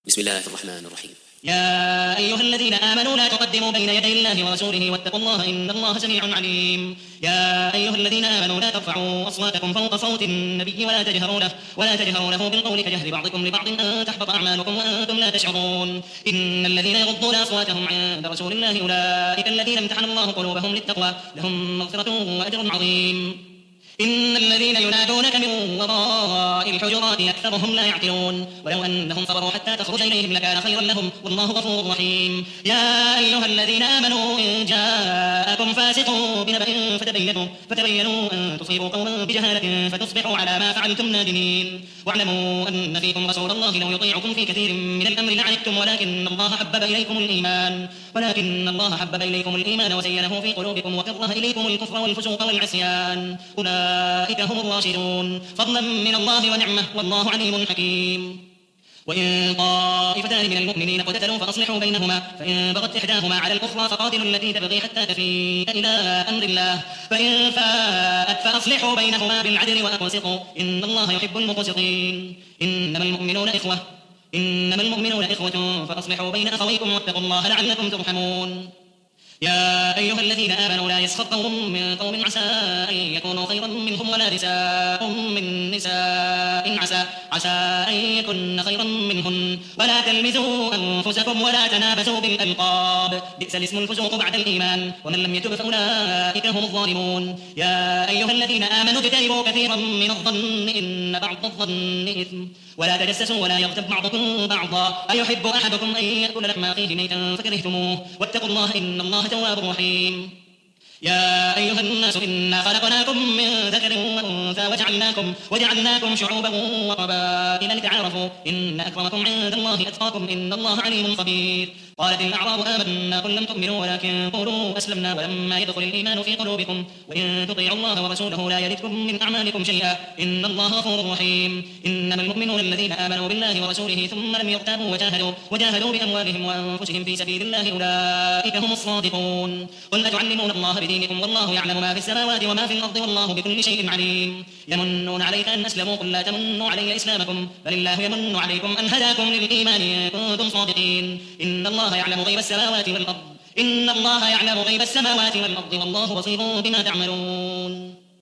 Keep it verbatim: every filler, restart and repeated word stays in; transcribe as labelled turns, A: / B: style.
A: بسم الله الرحمن الرحيم.
B: يا أيها الذين آمنوا لا تقدموا بين يدي الله ورسوله واتقوا الله إن الله سميع عليم. يا أيها الذين آمنوا لا ترفعوا أصواتكم فوق صوت النبي ولا تجهروا له ولا تجهروا له بالقول كجهر بعضكم لبعض أن تحبط أعمالكم وأنتم لا تشعرون. إن الذين يغضون أصواتهم عند رسول الله أولئك الذين امتحن الله قلوبهم للتقوى لهم مغفرة وأجر عظيم. إن الذين ينادونك من وراء الحجرات أكثرهم لا يعقلون ولو أنهم صبروا حتى تخرج إليهم لكان خيرا لهم والله غفور رحيم. يا أيها الذين آمنوا إن جاءكم فاسق بنبأ فتبينوا فتبينوا أن تصيبوا قوما بجهالة فتصبحوا على ما فعلتم نادمين. واعلموا أن فيكم رسول الله لو يطيعكم في كثير من الأمر لعنتم ولكن الله حبب إليكم الإيمان ولكن الله حبب إليكم الإيمان وزينه في قلوبكم وكره إليكم الكفر والفسوق والعصيان أولئك هم الراشدون فضلا من الله ونعمة والله عليم حكيم. وإن طائفتان من المؤمنين اقتتلوا فأصلحوا بينهما فإن بغت إحداهما على الأخرى فقاتلوا التي تبغي حتى تفيء إلى أمر الله فإن فاءت فأصلحوا بينهما بالعدل وأقسطوا إن الله يحب المقسطين. إنما المؤمنون إخوة إنما المؤمنون إخوة فأصلحوا بين أخويكم واتقوا الله لعلكم ترحمون. يا أيها الذين آمنوا لا يسخر قوم من قوم عسى أن يكونوا خيرا منهم ولا نساء من نساء عسى عسى أن يكن خيرا منهن ولا تلمزوا أنفسكم ولا تنابزوا بالألقاب بئس الاسم الفسوق بعد الإيمان ومن لم يتب فأولئك هم الظالمون. يا أيها الذين آمنوا اجتنبوا كثيرا من الظن إن بعض الظن إثم ولا تجسسوا ولا يغتب بعضكم بعضا أيحب أحدكم أن يأكل لحم أخيه ميتا فكرهتموه واتقوا الله إن الله تواب رحيم. يا أيها الناس إنا خلقناكم من ذكر وأنثى وجعلناكم, وجعلناكم شعوبا وقبائل لتعارفوا إن أكرمكم عند الله أتقاكم إن الله عليم خبير. قالت الأعراب آمنا قل لم تؤمنوا ولكن قولوا أسلمنا ولما يدخل الإيمان في قلوبكم وإن تطيعوا الله ورسوله لا يلدكم من أعمالكم شيئا إن الله غفور رحيم. إنما المؤمنون الذين آمنوا بالله ورسوله ثم لم يرتابوا وجاهدوا, وجاهدوا بأموالهم وأنفسهم في سبيل الله أولئك هم الصادقون. قل أتعلمون الله بدينكم والله يعلم ما في السماوات وما في الأرض والله بكل شيء عليم. يمنون عليك أن أسلموا قل لا تمنوا علي إسلامكم بل الله يمن عليكم أن هداكم للإيمان إن كنتم صادقين. إن الله يعلم غيب السماوات والأرض إن الله يعلم غيب السماوات والأرض والله بصير بما تعملون.